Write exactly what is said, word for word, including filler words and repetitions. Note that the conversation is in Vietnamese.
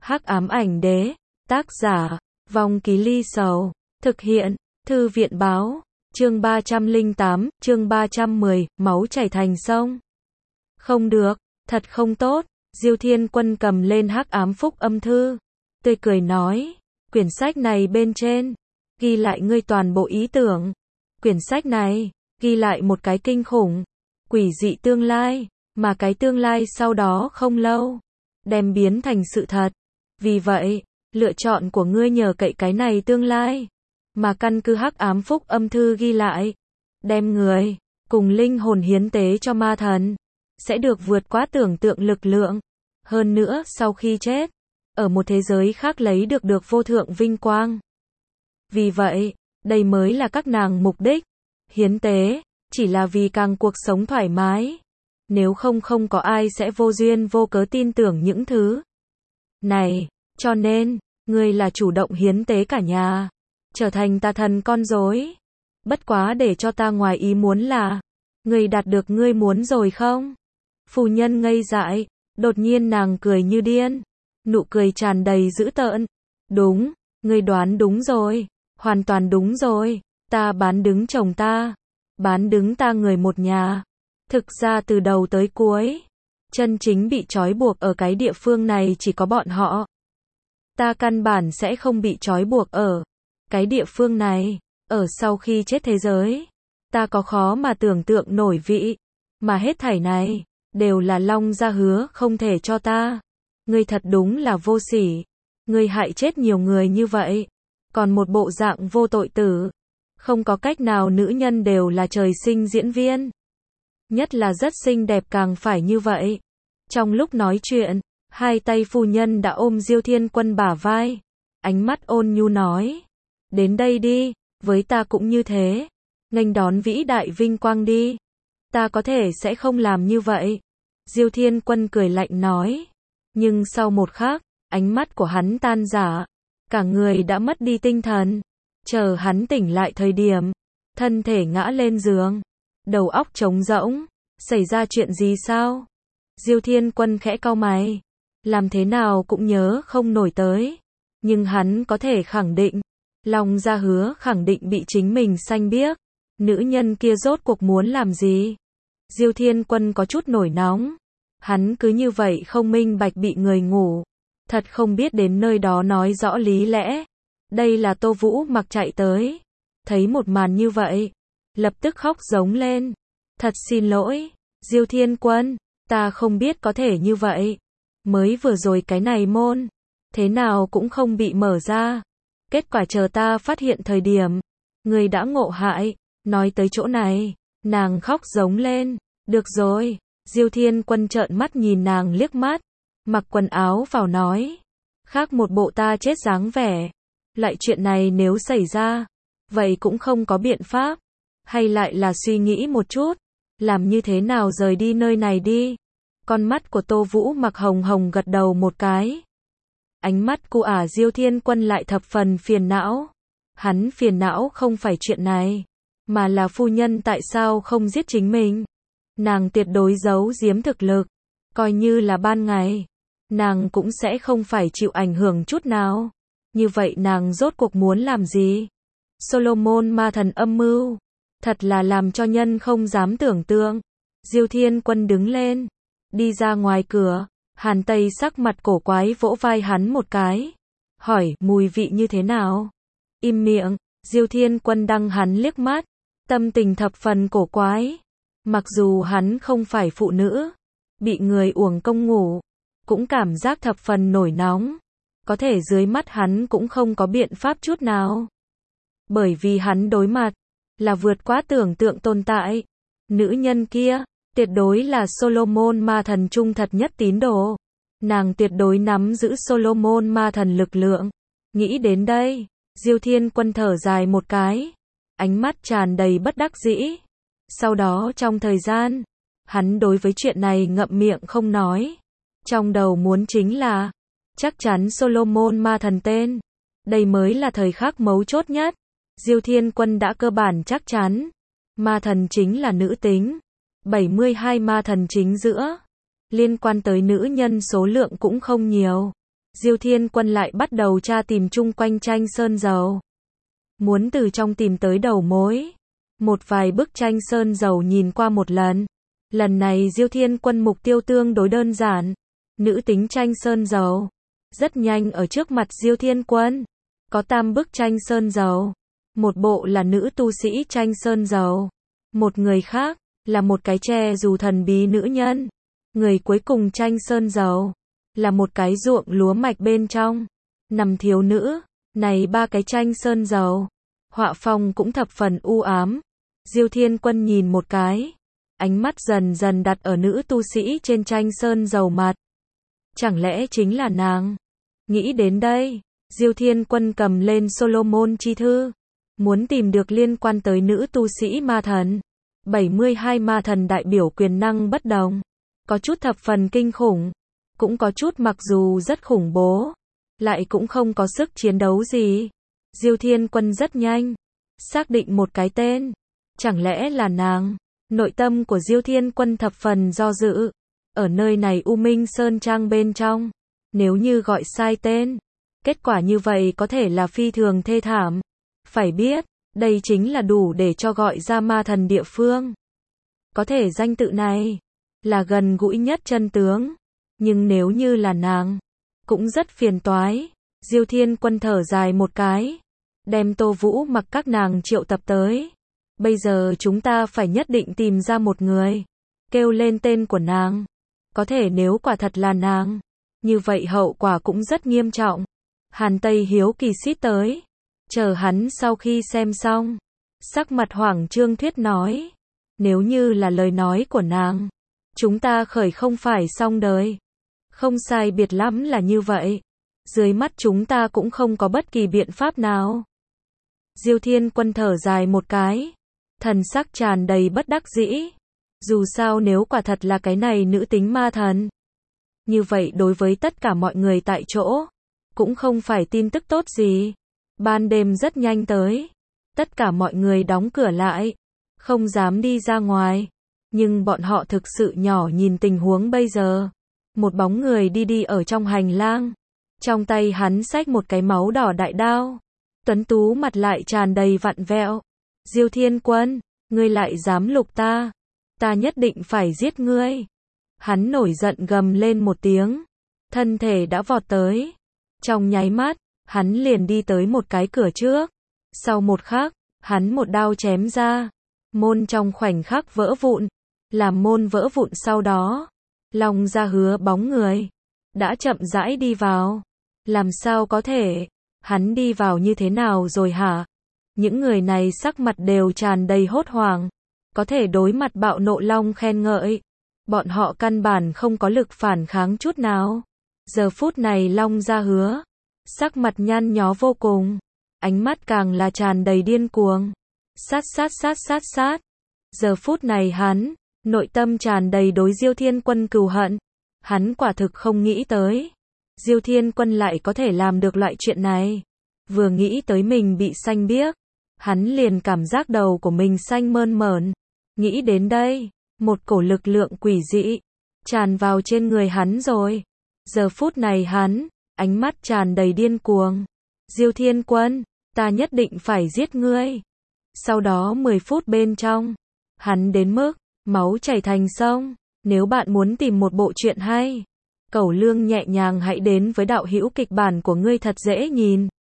Hắc ám ảnh đế, tác giả, Vong Ký Ly Sầu, thực hiện, Thư viện báo, chương ba trăm lẻ tám, chương ba trăm mười, máu chảy thành sông. Không được, thật không tốt, Diêu Thiên Quân cầm lên hắc ám phúc âm thư, tươi cười nói, quyển sách này bên trên, ghi lại ngươi toàn bộ ý tưởng. Quyển sách này, ghi lại một cái kinh khủng, quỷ dị tương lai, mà cái tương lai sau đó không lâu, đem biến thành sự thật. Vì vậy, lựa chọn của ngươi nhờ cậy cái này tương lai, mà căn cứ hắc ám phúc âm thư ghi lại, đem người, cùng linh hồn hiến tế cho ma thần, sẽ được vượt quá tưởng tượng lực lượng. Hơn nữa sau khi chết, ở một thế giới khác lấy được được vô thượng vinh quang. Vì vậy, đây mới là các nàng mục đích. Hiến tế, chỉ là vì càng cuộc sống thoải mái. Nếu không không có ai sẽ vô duyên vô cớ tin tưởng những thứ này. Cho nên, ngươi là chủ động hiến tế cả nhà, trở thành tà thần con rối. Bất quá để cho ta ngoài ý muốn là, ngươi đạt được ngươi muốn rồi không? Phu nhân ngây dại, đột nhiên nàng cười như điên, nụ cười tràn đầy dữ tợn. Đúng, ngươi đoán đúng rồi, hoàn toàn đúng rồi, ta bán đứng chồng ta, bán đứng ta người một nhà. Thực ra từ đầu tới cuối, chân chính bị trói buộc ở cái địa phương này chỉ có bọn họ. Ta căn bản sẽ không bị trói buộc ở cái địa phương này, ở sau khi chết thế giới. Ta có khó mà tưởng tượng nổi vị, mà hết thảy này, đều là Long Gia hứa không thể cho ta. Ngươi thật đúng là vô sỉ, ngươi hại chết nhiều người như vậy, còn một bộ dạng vô tội tử. Không có cách nào, nữ nhân đều là trời sinh diễn viên. Nhất là rất xinh đẹp càng phải như vậy. Trong lúc nói chuyện, hai tay phu nhân đã ôm Diêu Thiên Quân bả vai, ánh mắt ôn nhu nói, đến đây đi, với ta cũng như thế, nghênh đón vĩ đại vinh quang đi. Ta có thể sẽ không làm như vậy. Diêu Thiên Quân cười lạnh nói, nhưng sau một khắc, ánh mắt của hắn tan rã, cả người đã mất đi tinh thần. Chờ hắn tỉnh lại thời điểm, thân thể ngã lên giường, đầu óc trống rỗng. Xảy ra chuyện gì sao? Diêu Thiên Quân khẽ cau mày, làm thế nào cũng nhớ không nổi tới, nhưng hắn có thể khẳng định, Long Gia hứa khẳng định bị chính mình xanh biếc. Nữ nhân kia rốt cuộc muốn làm gì? Diêu Thiên Quân có chút nổi nóng, hắn cứ như vậy không minh bạch bị người ngủ, thật không biết đến nơi đó nói rõ lý lẽ. Đây là Tô Vũ Mặc chạy tới, thấy một màn như vậy, lập tức khóc giống lên. Thật xin lỗi, Diêu Thiên Quân, ta không biết có thể như vậy. Mới vừa rồi cái này môn, thế nào cũng không bị mở ra. Kết quả chờ ta phát hiện thời điểm, người đã ngộ hại. Nói tới chỗ này, nàng khóc giống lên. Được rồi, Diêu Thiên Quân trợn mắt nhìn nàng liếc mắt, mặc quần áo vào nói, khác một bộ ta chết dáng vẻ. Lại chuyện này nếu xảy ra, vậy cũng không có biện pháp, hay lại là suy nghĩ một chút, làm như thế nào rời đi nơi này đi. Con mắt của Tô Vũ Mặc hồng hồng gật đầu một cái. Ánh mắt của ả Diêu Thiên Quân lại thập phần phiền não. Hắn phiền não không phải chuyện này, mà là phu nhân tại sao không giết chính mình. Nàng tuyệt đối giấu giếm thực lực, coi như là ban ngày, nàng cũng sẽ không phải chịu ảnh hưởng chút nào. Như vậy nàng rốt cuộc muốn làm gì? Solomon ma thần âm mưu, thật là làm cho nhân không dám tưởng tượng. Diêu Thiên Quân đứng lên, đi ra ngoài cửa, Hàn Tây sắc mặt cổ quái vỗ vai hắn một cái, hỏi mùi vị như thế nào? Im miệng. Diêu Thiên Quân đăng hắn liếc mắt, tâm tình thập phần cổ quái. Mặc dù hắn không phải phụ nữ, bị người uổng công ngủ, cũng cảm giác thập phần nổi nóng. Có thể dưới mắt hắn cũng không có biện pháp chút nào. Bởi vì hắn đối mặt, là vượt quá tưởng tượng tồn tại. Nữ nhân kia, tuyệt đối là Solomon ma thần trung thật nhất tín đồ. Nàng tuyệt đối nắm giữ Solomon ma thần lực lượng. Nghĩ đến đây, Diêu Thiên Quân thở dài một cái, ánh mắt tràn đầy bất đắc dĩ. Sau đó trong thời gian, hắn đối với chuyện này ngậm miệng không nói. Trong đầu muốn chính là, chắc chắn Solomon ma thần tên. Đây mới là thời khắc mấu chốt nhất. Diêu Thiên Quân đã cơ bản chắc chắn, ma thần chính là nữ tính. bảy mươi hai ma thần chính giữa, liên quan tới nữ nhân số lượng cũng không nhiều. Diêu Thiên Quân lại bắt đầu tra tìm chung quanh tranh sơn dầu. Muốn từ trong tìm tới đầu mối. Một vài bức tranh sơn dầu nhìn qua một lần. Lần này Diêu Thiên Quân mục tiêu tương đối đơn giản. Nữ tính tranh sơn dầu. Rất nhanh ở trước mặt Diêu Thiên Quân. Có tam bức tranh sơn dầu. Một bộ là nữ tu sĩ tranh sơn dầu. Một người khác là một cái che dù thần bí nữ nhân. Người cuối cùng tranh sơn dầu là một cái ruộng lúa mạch bên trong. Nằm thiếu nữ. Này ba cái tranh sơn dầu. Họa phong cũng thập phần u ám. Diêu Thiên Quân nhìn một cái. Ánh mắt dần dần đặt ở nữ tu sĩ trên tranh sơn dầu mặt. Chẳng lẽ chính là nàng? Nghĩ đến đây, Diêu Thiên Quân cầm lên Solomon chi thư. Muốn tìm được liên quan tới nữ tu sĩ ma thần. bảy mươi hai ma thần đại biểu quyền năng bất đồng. Có chút thập phần kinh khủng. Cũng có chút mặc dù rất khủng bố. Lại cũng không có sức chiến đấu gì. Diêu Thiên Quân rất nhanh. Xác định một cái tên. Chẳng lẽ là nàng? Nội tâm của Diêu Thiên Quân thập phần do dự. Ở nơi này U Minh Sơn Trang bên trong. Nếu như gọi sai tên. Kết quả như vậy có thể là phi thường thê thảm. Phải biết, đây chính là đủ để cho gọi ra ma thần địa phương. Có thể danh tự này là gần gũi nhất chân tướng. Nhưng nếu như là nàng, cũng rất phiền toái. Diêu Thiên Quân thở dài một cái. Đem Tô Vũ Mặc các nàng triệu tập tới. Bây giờ chúng ta phải nhất định tìm ra một người. Kêu lên tên của nàng. Có thể nếu quả thật là nàng. Như vậy hậu quả cũng rất nghiêm trọng. Hàn Tây hiếu kỳ xít tới. Chờ hắn sau khi xem xong. Sắc mặt hoảng trương thuyết nói. Nếu như là lời nói của nàng. Chúng ta khởi không phải xong đời. Không sai biệt lắm là như vậy. Dưới mắt chúng ta cũng không có bất kỳ biện pháp nào. Diêu Thiên Quân thở dài một cái. Thần sắc tràn đầy bất đắc dĩ. Dù sao nếu quả thật là cái này nữ tính ma thần. Như vậy đối với tất cả mọi người tại chỗ. Cũng không phải tin tức tốt gì. Ban đêm rất nhanh tới. Tất cả mọi người đóng cửa lại. Không dám đi ra ngoài. Nhưng bọn họ thực sự nhỏ nhìn tình huống bây giờ. Một bóng người đi đi ở trong hành lang. Trong tay hắn xách một cái máu đỏ đại đao. Tuấn tú mặt lại tràn đầy vặn vẹo. Diêu Thiên Quân, ngươi lại dám lục ta. Ta nhất định phải giết ngươi. Hắn nổi giận gầm lên một tiếng. Thân thể đã vọt tới. Trong nháy mắt, hắn liền đi tới một cái cửa trước. Sau một khắc, hắn một đao chém ra. Môn trong khoảnh khắc vỡ vụn. Làm môn vỡ vụn sau đó. Long Gia Hứa bóng người. Đã chậm rãi đi vào. Làm sao có thể? Hắn đi vào như thế nào rồi hả? Những người này sắc mặt đều tràn đầy hốt hoảng. Có thể đối mặt bạo nộ long khen ngợi. Bọn họ căn bản không có lực phản kháng chút nào. Giờ phút này Long Gia Hứa. Sắc mặt nhăn nhó vô cùng. Ánh mắt càng là tràn đầy điên cuồng. Sát sát sát sát sát. Giờ phút này hắn. Nội tâm tràn đầy đối Diêu Thiên Quân cừu hận. Hắn quả thực không nghĩ tới. Diêu Thiên Quân lại có thể làm được loại chuyện này. Vừa nghĩ tới mình bị xanh biếc. Hắn liền cảm giác đầu của mình xanh mơn mởn. Nghĩ đến đây. Một cổ lực lượng quỷ dị. Tràn vào trên người hắn rồi. Giờ phút này hắn. Ánh mắt tràn đầy điên cuồng. Diêu Thiên Quân. Ta nhất định phải giết ngươi. Sau đó mười phút bên trong. Hắn đến mức. Máu chảy thành sông. Nếu bạn muốn tìm một bộ truyện hay. Cẩu Lương nhẹ nhàng hãy đến với đạo hữu kịch bản của ngươi thật dễ nhìn.